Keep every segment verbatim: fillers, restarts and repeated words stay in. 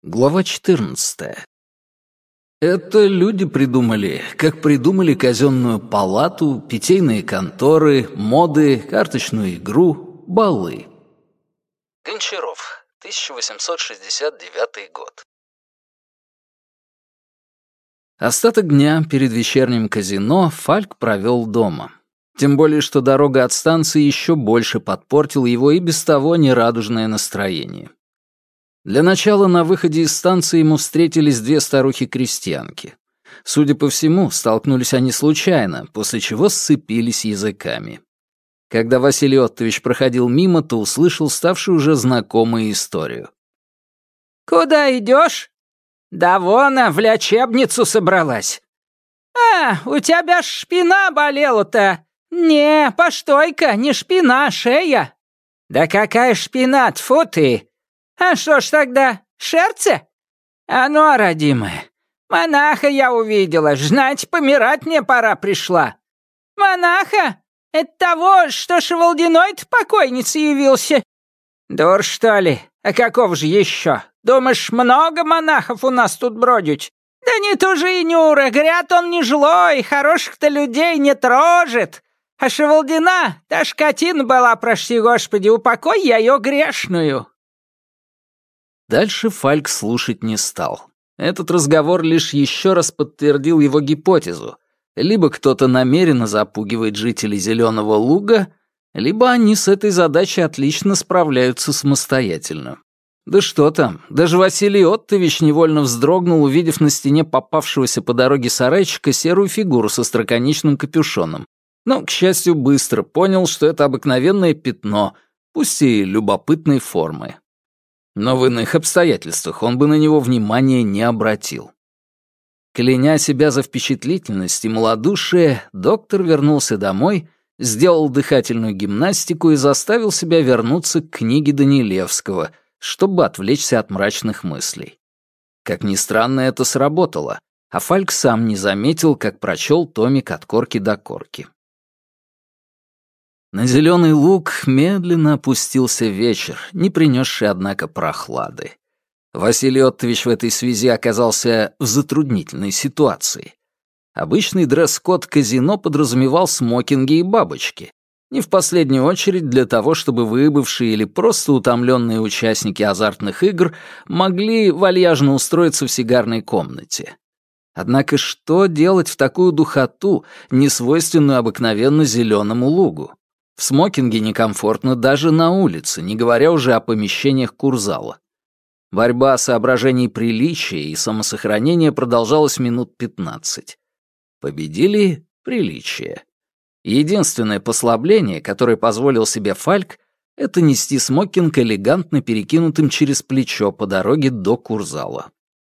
Глава четырнадцатая. Это люди придумали, как придумали казенную палату, питейные конторы, моды, карточную игру, балы. Гончаров, тысяча восемьсот шестьдесят девятый год. Остаток дня перед вечерним казино Фальк провел дома. Тем более, что дорога от станции еще больше подпортила его и без того нерадужное настроение. Для начала на выходе из станции ему встретились две старухи-крестьянки. Судя по всему, столкнулись они случайно, после чего сцепились языками. Когда Василий Оттович проходил мимо, то услышал ставшую уже знакомую историю. «Куда идешь?» «Да вон, а, в лечебницу собралась». «А, у тебя ж спина болела-то». «Не, постой-ка, не спина, а шея». «Да какая спина, тьфу ты! А что ж тогда, шерце?» «А ну, родимая, монаха я увидела, знать, помирать мне пора пришла». «Монаха? Это того, что шевалдиной-то покойница явился?» «Дур, что ли? А каков же еще? Думаешь, много монахов у нас тут бродят?» «Да не тужи, Нюра, говорят, он не злой, хороших-то людей не трожит. А Шевалдина, та скотина была, прости господи, упокой я ее грешную». Дальше Фальк слушать не стал. Этот разговор лишь еще раз подтвердил его гипотезу. Либо кто-то намеренно запугивает жителей Зеленого Луга, либо они с этой задачей отлично справляются самостоятельно. Да что там, даже Василий Оттович невольно вздрогнул, увидев на стене попавшегося по дороге сарайчика серую фигуру со остроконечным капюшоном. Но, к счастью, быстро понял, что это обыкновенное пятно, пусть и любопытной формы. Но в иных обстоятельствах он бы на него внимания не обратил. Кляня себя за впечатлительность и малодушие, доктор вернулся домой, сделал дыхательную гимнастику и заставил себя вернуться к книге Данилевского, чтобы отвлечься от мрачных мыслей. Как ни странно, это сработало, а Фальк сам не заметил, как прочел томик от корки до корки. На Зеленый Луг медленно опустился вечер, не принесший, однако, прохлады. Василий Оттович в этой связи оказался в затруднительной ситуации. Обычный дресс-код казино подразумевал смокинги и бабочки. Не в последнюю очередь для того, чтобы выбывшие или просто утомленные участники азартных игр могли вальяжно устроиться в сигарной комнате. Однако что делать в такую духоту, несвойственную обыкновенно Зеленому Лугу? В смокинге некомфортно даже на улице, не говоря уже о помещениях курзала. Борьба соображений приличия и самосохранения продолжалась минут пятнадцать. Победили приличие. Единственное послабление, которое позволил себе Фальк, это нести смокинг элегантно перекинутым через плечо по дороге до курзала.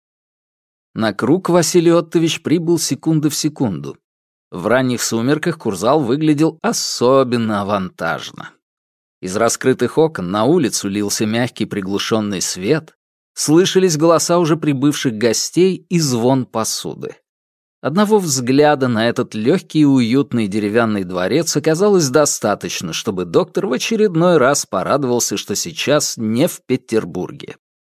На круг Василий Оттович прибыл секунда в секунду. В ранних сумерках курзал выглядел особенно авантажно. Из раскрытых окон на улицу лился мягкий приглушенный свет, слышались голоса уже прибывших гостей и звон посуды. Одного взгляда на этот легкий и уютный деревянный дворец оказалось достаточно, чтобы доктор в очередной раз порадовался, что сейчас не в Петербурге.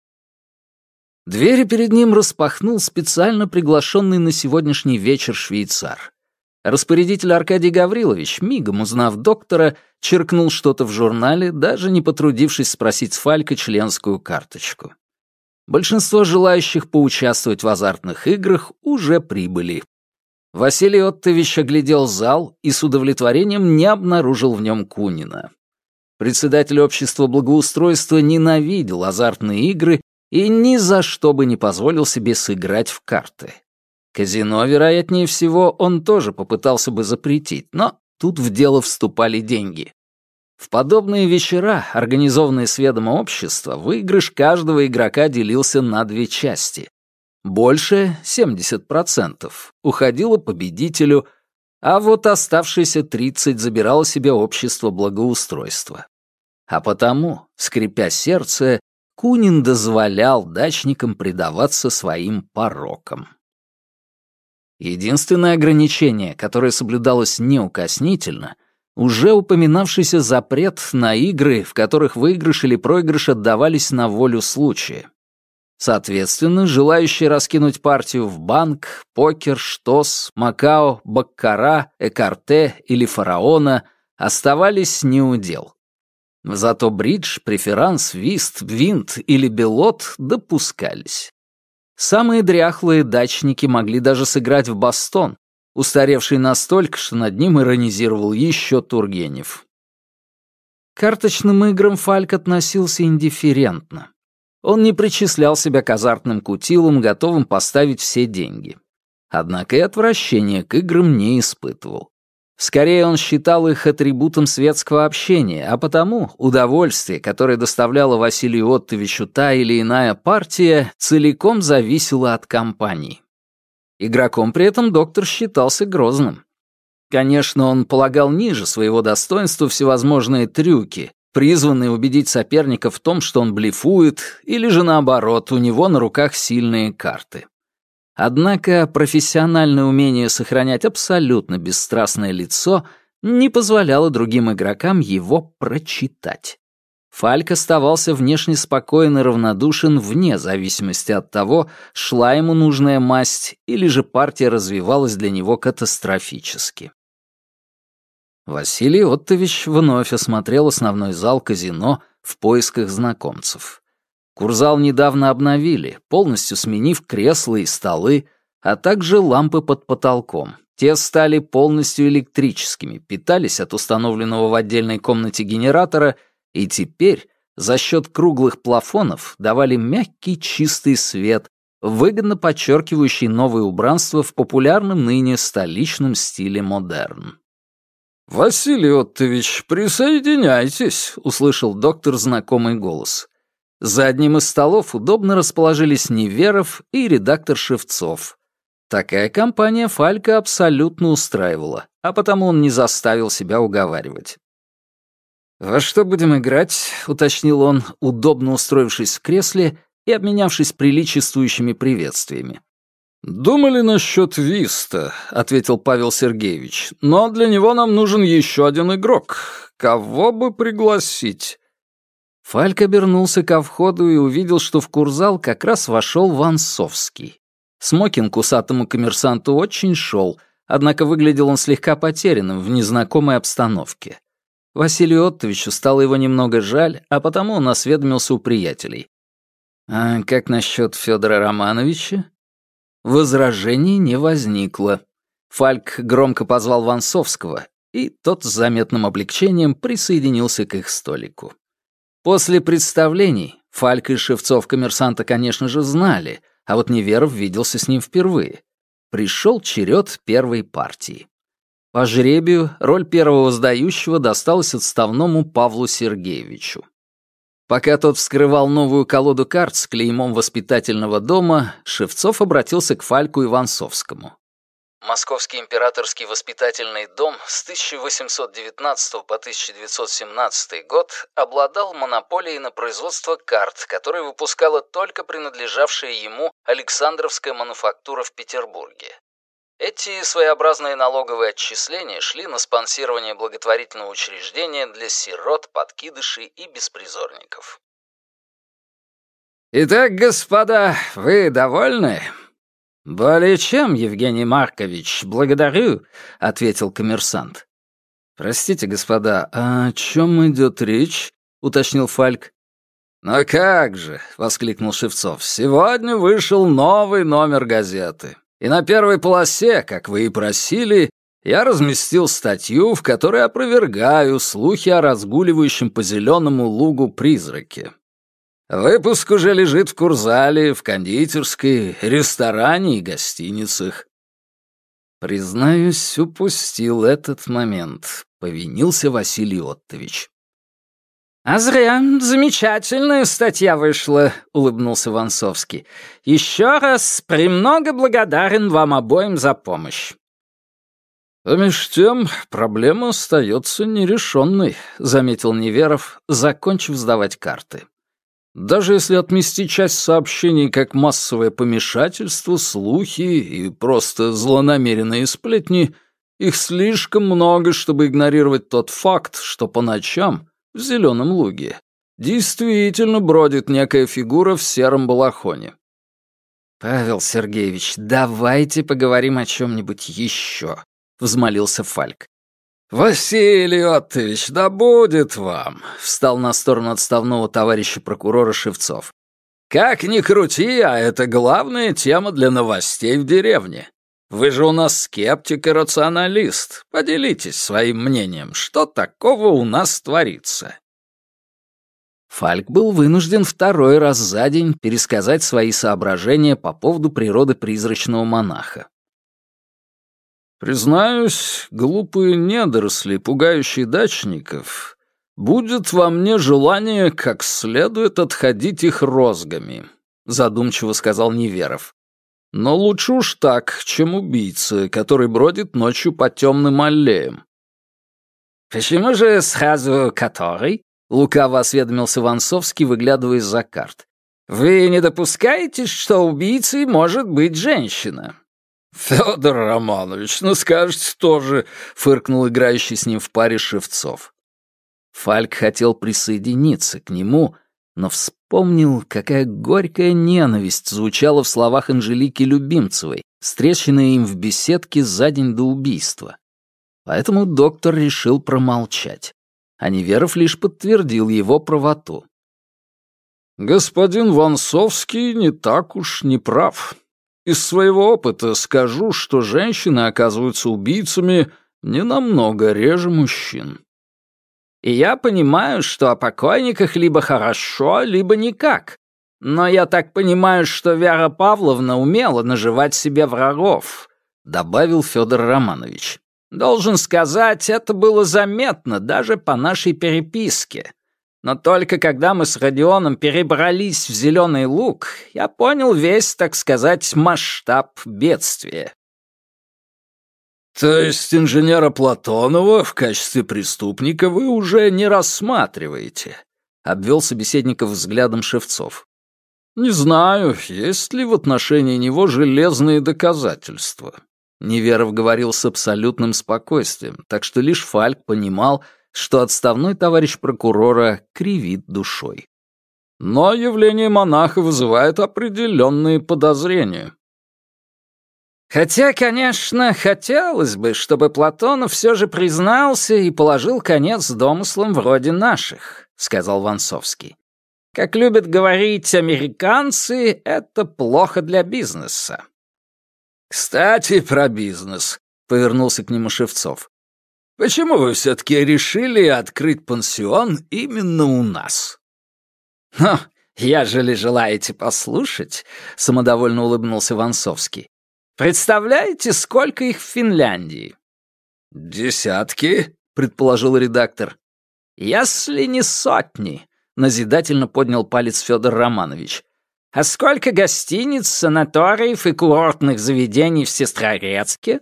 Двери перед ним распахнул специально приглашенный на сегодняшний вечер швейцар. Распорядитель Аркадий Гаврилович, мигом узнав доктора, черкнул что-то в журнале, даже не потрудившись спросить с Фалька членскую карточку. Большинство желающих поучаствовать в азартных играх уже прибыли. Василий Оттович оглядел зал и с удовлетворением не обнаружил в нем Кунина. Председатель общества благоустройства ненавидел азартные игры и ни за что бы не позволил себе сыграть в карты. Казино, вероятнее всего, он тоже попытался бы запретить, но тут в дело вступали деньги. В подобные вечера, организованные с ведома общества, выигрыш каждого игрока делился на две части. Больше, семьдесят процентов, уходило победителю, а вот оставшиеся тридцать забирало себе общество благоустройства. А потому, скрипя сердце, Кунин дозволял дачникам предаваться своим порокам. Единственное ограничение, которое соблюдалось неукоснительно, уже упоминавшийся запрет на игры, в которых выигрыш или проигрыш отдавались на волю случая. Соответственно, желающие раскинуть партию в банк, покер, штос, макао, баккара, экарте или фараона оставались неудел. Зато бридж, преферанс, вист, винт или белот допускались. Самые дряхлые дачники могли даже сыграть в бастон, устаревший настолько, что над ним иронизировал еще Тургенев. К карточным играм Фальк относился индифферентно. Он не причислял себя к азартным кутилам, готовым поставить все деньги. Однако и отвращения к играм не испытывал. Скорее, он считал их атрибутом светского общения, а потому удовольствие, которое доставляла Василию Оттовичу та или иная партия, целиком зависело от компании. Игроком при этом доктор считался грозным. Конечно, он полагал ниже своего достоинства всевозможные трюки, призванные убедить соперника в том, что он блефует, или же наоборот, у него на руках сильные карты. Однако профессиональное умение сохранять абсолютно бесстрастное лицо не позволяло другим игрокам его прочитать. Фальк оставался внешне спокоен и равнодушен вне зависимости от того, шла ему нужная масть или же партия развивалась для него катастрофически. Василий Оттович вновь осмотрел основной зал казино в поисках знакомцев. Курзал недавно обновили, полностью сменив кресла и столы, а также лампы под потолком. Те стали полностью электрическими, питались от установленного в отдельной комнате генератора и теперь за счет круглых плафонов давали мягкий чистый свет, выгодно подчеркивающий новое убранство в популярном ныне столичном стиле модерн. «Василий Оттович, присоединяйтесь», — услышал доктор знакомый голос. За одним из столов удобно расположились Неверов и редактор Шевцов. Такая компания Фалька абсолютно устраивала, а потому он не заставил себя уговаривать. «Во что будем играть?» — уточнил он, удобно устроившись в кресле и обменявшись приличествующими приветствиями. «Думали насчет виста», — ответил Павел Сергеевич, «но для него нам нужен еще один игрок. Кого бы пригласить?» Фальк обернулся ко входу и увидел, что в курзал как раз вошел Ванцовский. Смокинг усатому коммерсанту очень шел, однако выглядел он слегка потерянным в незнакомой обстановке. Василию Оттовичу стало его немного жаль, а потому он осведомился у приятелей. «А как насчет Федора Романовича?» Возражений не возникло. Фальк громко позвал Ванцовского, и тот с заметным облегчением присоединился к их столику. После представлений Фальк и Шевцов коммерсанта, конечно же, знали, а вот Неверов виделся с ним впервые. Пришел черед первой партии. По жребию роль первого сдающего досталась отставному Павлу Сергеевичу. Пока тот вскрывал новую колоду карт с клеймом воспитательного дома, Шевцов обратился к Фальку и Ванцовскому. Московский императорский воспитательный дом с тысяча восемьсот девятнадцатого по тысяча девятьсот семнадцатый год обладал монополией на производство карт, которые выпускала только принадлежавшая ему Александровская мануфактура в Петербурге. Эти своеобразные налоговые отчисления шли на спонсирование благотворительного учреждения для сирот, подкидышей и беспризорников. «Итак, господа, вы довольны?» «Более чем, Евгений Маркович, благодарю», — ответил коммерсант. «Простите, господа, а о чем идет речь?» — уточнил Фальк. «Ну как же», — воскликнул Шевцов, — «сегодня вышел новый номер газеты. И на первой полосе, как вы и просили, я разместил статью, в которой опровергаю слухи о разгуливающем по зеленому лугу призраке. Выпуск уже лежит в курзале, в кондитерской, ресторане и гостиницах». «Признаюсь, упустил этот момент», — повинился Василий Оттович. «А зря. Замечательная статья вышла», — улыбнулся Ванцовский. «Еще раз премного благодарен вам обоим за помощь». «А меж тем проблема остается нерешенной», — заметил Неверов, закончив сдавать карты. «Даже если отмести часть сообщений как массовое помешательство, слухи и просто злонамеренные сплетни, их слишком много, чтобы игнорировать тот факт, что по ночам в Зеленом луге Действительно бродит некая фигура в сером балахоне. «Павел Сергеевич, давайте поговорим о чем-нибудь еще», — взмолился Фальк. «Василий Оттович, да будет вам!» — встал на сторону отставного товарища прокурора Шевцов. «Как ни крути, а это главная тема для новостей в деревне. Вы же у нас скептик и рационалист. Поделитесь своим мнением, что такого у нас творится?» Фальк был вынужден второй раз за день пересказать свои соображения по поводу природы призрачного монаха. «Признаюсь, глупые недоросли, пугающие дачников, будет во мне желание как следует отходить их розгами», — задумчиво сказал Неверов. «Но лучше уж так, чем убийца, который бродит ночью по темным аллеям». «Почему же сразу который?» — лукаво осведомился Ванцовский, выглядывая из-за карт. «Вы не допускаете, что убийцей может быть женщина?» «Федор Романович, ну скажете тоже», — фыркнул играющий с ним в паре Шевцов. Фальк хотел присоединиться к нему, но вспомнил, какая горькая ненависть звучала в словах Анжелики Любимцевой, встреченной им в беседке за день до убийства. Поэтому доктор решил промолчать. А Неверов лишь подтвердил его правоту. «Господин Ванцовский не так уж не прав. Из своего опыта скажу, что женщины оказываются убийцами не намного реже мужчин». «И я понимаю, что о покойниках либо хорошо, либо никак. Но я так понимаю, что Вера Павловна умела наживать себе врагов», — добавил Федор Романович. «Должен сказать, это было заметно даже по нашей переписке. Но только когда мы с Родионом перебрались в Зеленый Луг, я понял весь, так сказать, масштаб бедствия». «То есть инженера Платонова в качестве преступника вы уже не рассматриваете?» — обвел собеседников взглядом Шевцов. «Не знаю, есть ли в отношении него железные доказательства». Неверов говорил с абсолютным спокойствием, так что лишь Фальк понимал, что отставной товарищ прокурора кривит душой. «Но явление монаха вызывает определенные подозрения». «Хотя, конечно, хотелось бы, чтобы Платонов все же признался и положил конец домыслам вроде наших», — сказал Ванцовский. «Как любят говорить американцы, это плохо для бизнеса». «Кстати, про бизнес», — повернулся к нему Шевцов. «Почему вы все-таки решили открыть пансион именно у нас?» «Ну, ежели желаете послушать», — самодовольно улыбнулся Ванцовский. «Представляете, сколько их в Финляндии?» «Десятки», — предположил редактор. «Если не сотни», — назидательно поднял палец Федор Романович. «А сколько гостиниц, санаториев и курортных заведений в Сестрорецке?»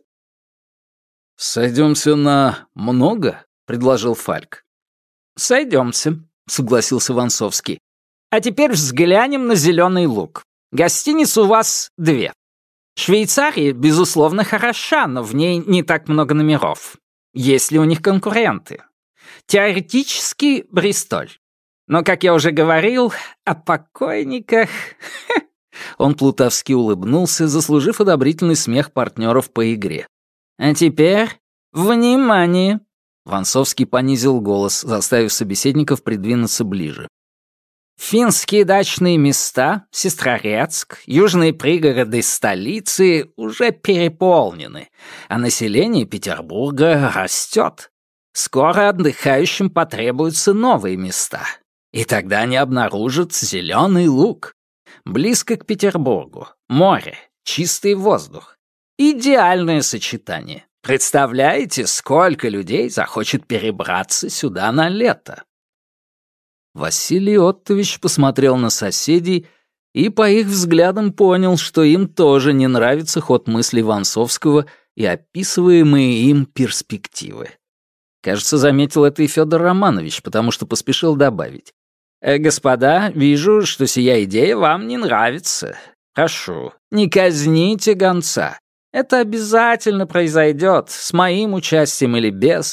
«Сойдемся на много?» — предложил Фальк. «Сойдемся», — согласился Ванцовский. «А теперь взглянем на Зеленый Луг. Гостиниц у вас две. Швейцария, безусловно, хороша, но в ней не так много номеров. Есть ли у них конкуренты? Теоретически Бристоль. Но, как я уже говорил, о покойниках...» Он плутовски улыбнулся, заслужив одобрительный смех партнеров по игре. «А теперь, внимание!» Ванцовский понизил голос, заставив собеседников придвинуться ближе. «Финские дачные места, Сестрорецк, южные пригороды столицы уже переполнены, а население Петербурга растет. Скоро отдыхающим потребуются новые места. И тогда они обнаружат Зеленый Луг. Близко к Петербургу, море, чистый воздух. Идеальное сочетание. Представляете, сколько людей захочет перебраться сюда на лето?» Василий Оттович посмотрел на соседей и по их взглядам понял, что им тоже не нравится ход мыслей Ванцовского и описываемые им перспективы. Кажется, заметил это и Федор Романович, потому что поспешил добавить. «Э, «Господа, вижу, что сия идея вам не нравится. Прошу, не казните гонца. Это обязательно произойдет, с моим участием или без.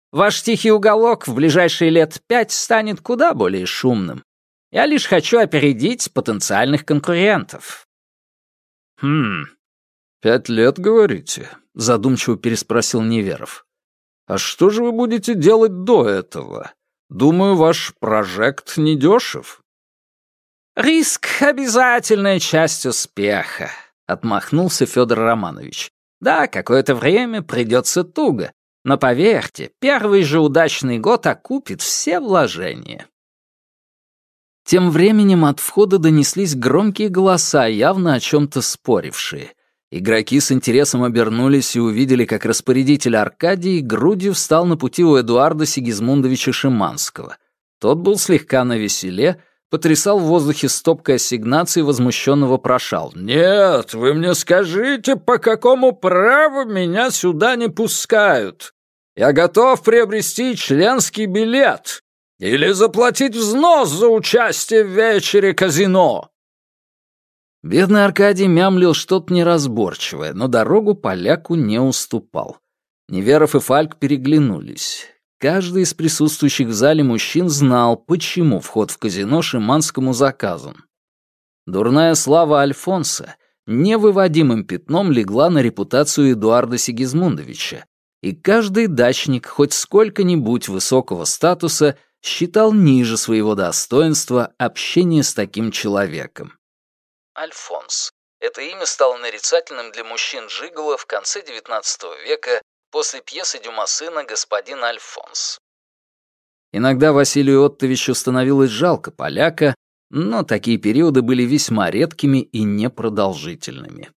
Ваш тихий уголок в ближайшие лет пять станет куда более шумным. Я лишь хочу опередить потенциальных конкурентов». «Хм, пять лет, говорите?» — задумчиво переспросил Неверов. «А что же вы будете делать до этого? Думаю, ваш прожект недешев». «Риск — обязательная часть успеха», — отмахнулся Федор Романович. «Да, какое-то время придется туго, но поверьте, первый же удачный год окупит все вложения». Тем временем от входа донеслись громкие голоса, явно о чем-то спорившие. Игроки с интересом обернулись и увидели, как распорядитель Аркадий грудью встал на пути у Эдуарда Сигизмундовича Шиманского. Тот был слегка навеселе, потрясал в воздухе стопкой ассигнаций и возмущенно вопрошал: «Нет, вы мне скажите, по какому праву меня сюда не пускают? Я готов приобрести членский билет или заплатить взнос за участие в вечере казино». Бедный Аркадий мямлил что-то неразборчивое, но дорогу поляку не уступал. Неверов и Фальк переглянулись. Каждый из присутствующих в зале мужчин знал, почему вход в казино Шиманскому заказан. Дурная слава Альфонса невыводимым пятном легла на репутацию Эдуарда Сигизмундовича, и каждый дачник хоть сколько-нибудь высокого статуса считал ниже своего достоинства общение с таким человеком. Альфонс. Это имя стало нарицательным для мужчин-жиголо в конце девятнадцатого века после пьесы Дюма сына «Господин Альфонс». Иногда Василию Оттовичу становилось жалко поляка, но такие периоды были весьма редкими и непродолжительными.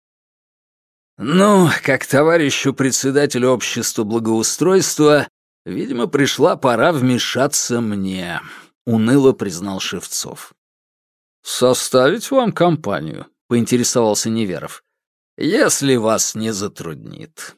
«Ну, как товарищу председателю общества благоустройства, видимо, пришла пора вмешаться мне», — уныло признал Шевцов. «Составить вам компанию?» — поинтересовался Неверов. «Если вас не затруднит».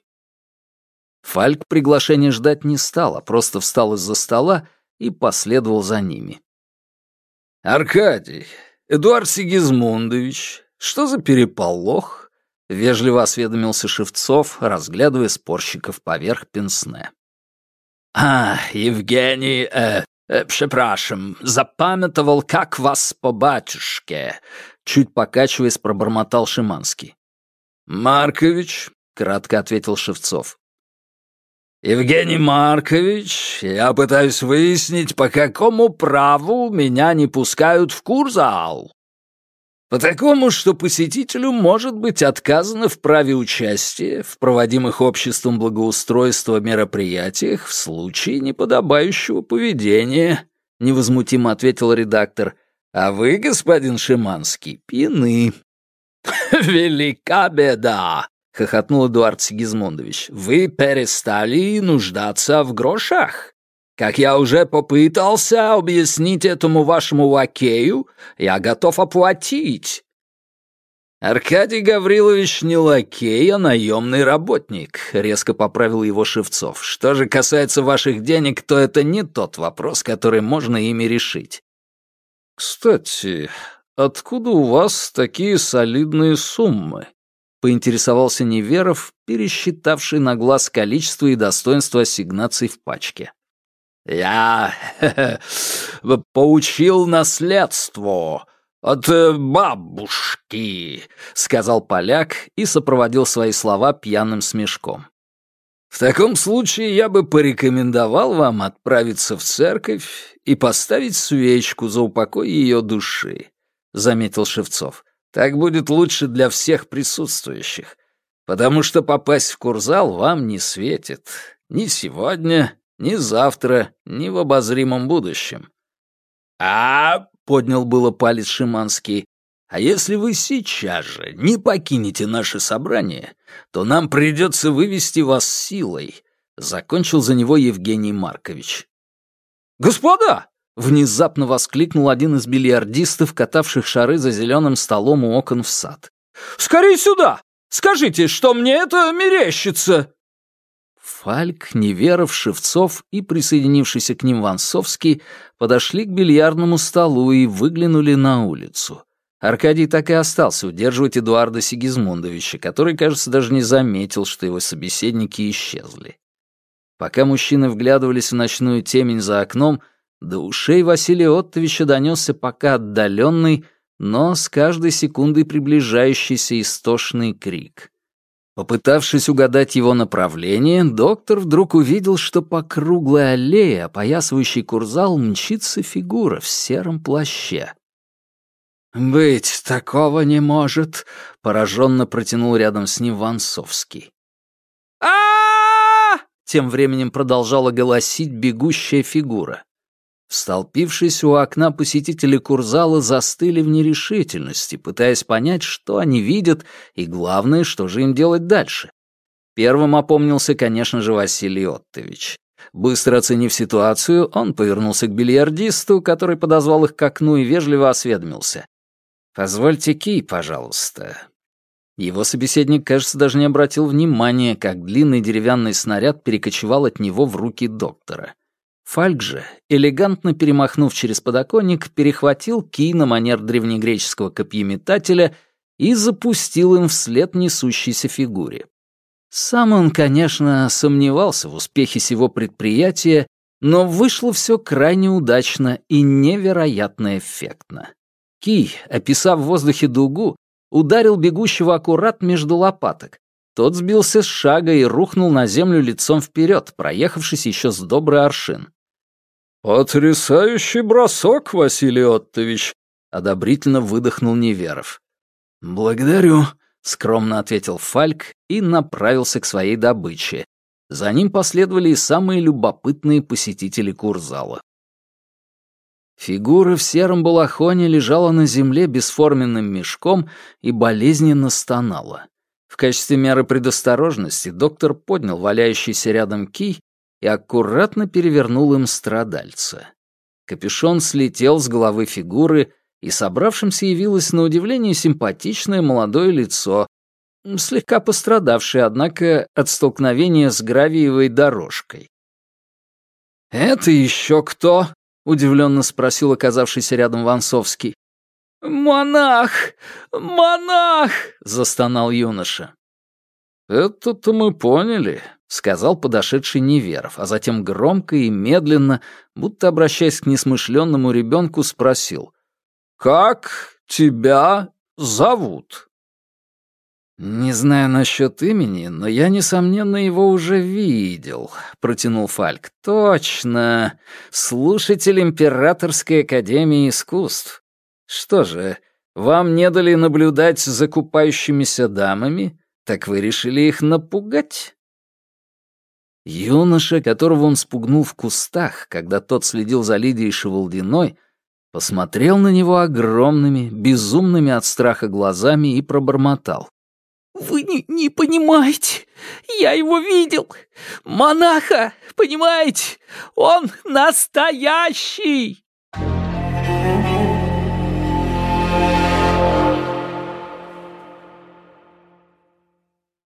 Фальк приглашения ждать не стал, а просто встал из-за стола и последовал за ними. «Аркадий, Эдуард Сигизмундович, что за переполох?» — вежливо осведомился Шевцов, разглядывая спорщиков поверх пенсне. «А, Евгений, э, э, прzepraszam, запамятовал, как вас по батюшке», — чуть покачиваясь, пробормотал Шиманский. «Маркович», — кратко ответил Шевцов. «Евгений Маркович, я пытаюсь выяснить, по какому праву меня не пускают в курзал. По такому, что посетителю может быть отказано в праве участия в проводимых обществом благоустройства мероприятиях в случае неподобающего поведения», — невозмутимо ответил редактор. «А вы, господин Шиманский, пьяны». «Велика беда», — хохотнул Эдуард Сигизмундович. «Вы перестали нуждаться в грошах. Как я уже попытался объяснить этому вашему лакею, я готов оплатить». «Аркадий Гаврилович не лакей, а наемный работник», — резко поправил его Шевцов. «Что же касается ваших денег, то это не тот вопрос, который можно ими решить». «Кстати, откуда у вас такие солидные суммы?» — поинтересовался Неверов, пересчитавший на глаз количество и достоинство ассигнаций в пачке. «Я получил наследство от бабушки», — сказал поляк и сопроводил свои слова пьяным смешком. «В таком случае я бы порекомендовал вам отправиться в церковь и поставить свечку за упокой ее души», — заметил Шевцов. «Так будет лучше для всех присутствующих, потому что попасть в курзал вам не светит ни сегодня, ни завтра, ни в обозримом будущем». «А, — поднял было палец Шиманский, — а если вы сейчас же не покинете наше собрание, то нам придется вывести вас силой», — закончил за него Евгений Маркович. «Господа!» — внезапно воскликнул один из бильярдистов, катавших шары за зеленым столом у окон в сад. «Скорей сюда! Скажите, что мне это мерещится!» Фальк, Неверов, Шевцов и присоединившийся к ним Вансовский подошли к бильярдному столу и выглянули на улицу. Аркадий так и остался удерживать Эдуарда Сигизмундовича, который, кажется, даже не заметил, что его собеседники исчезли. Пока мужчины вглядывались в ночную темень за окном, до ушей Василия Оттовича донесся пока отдаленный, но с каждой секундой приближающийся истошный крик. Попытавшись угадать его направление, доктор вдруг увидел, что по круглой аллее, опоясывающей курзал, мчится фигура в сером плаще. «Быть такого не может», — пораженно протянул рядом с ним Ванцовский. а Тем временем продолжала голосить бегущая фигура. Столпившись у окна, посетители курзала застыли в нерешительности, пытаясь понять, что они видят, и, главное, что же им делать дальше. Первым опомнился, конечно же, Василий Оттович. Быстро оценив ситуацию, он повернулся к бильярдисту, который подозвал их к окну и вежливо осведомился. «Позвольте кий, пожалуйста». Его собеседник, кажется, даже не обратил внимания, как длинный деревянный снаряд перекочевал от него в руки доктора. Фальк же, элегантно перемахнув через подоконник, перехватил кий на манер древнегреческого копьеметателя и запустил им вслед несущейся фигуре. Сам он, конечно, сомневался в успехе сего предприятия, но вышло все крайне удачно и невероятно эффектно. Кий, описав в воздухе дугу, ударил бегущего аккурат между лопаток. Тот сбился с шага и рухнул на землю лицом вперед, проехавшись еще с добрый аршин. «Потрясающий бросок, Василий Оттович!» — одобрительно выдохнул Неверов. «Благодарю», — скромно ответил Фальк и направился к своей добыче. За ним последовали и самые любопытные посетители курзала. Фигура в сером балахоне лежала на земле бесформенным мешком и болезненно стонала. В качестве меры предосторожности доктор поднял валяющийся рядом кий и аккуратно перевернул им страдальца. Капюшон слетел с головы фигуры, и собравшимся явилось на удивление симпатичное молодое лицо, слегка пострадавшее, однако, от столкновения с гравиевой дорожкой. «Это еще кто?» — удивленно спросил оказавшийся рядом Ванцовский. «Монах! Монах!» — застонал юноша. «Это-то мы поняли», — сказал подошедший Неверов, а затем громко и медленно, будто обращаясь к несмышленному ребенку, спросил. «Как тебя зовут?» «Не знаю насчет имени, но я, несомненно, его уже видел», — протянул Фальк. «Точно! Слушатель Императорской академии искусств. Что же, вам не дали наблюдать за купающимися дамами? Так вы решили их напугать?» Юноша, которого он спугнул в кустах, когда тот следил за Лидией Шевалдиной, посмотрел на него огромными, безумными от страха глазами и пробормотал. «Вы не, не понимаете, я его видел! Монаха, понимаете? Он настоящий!»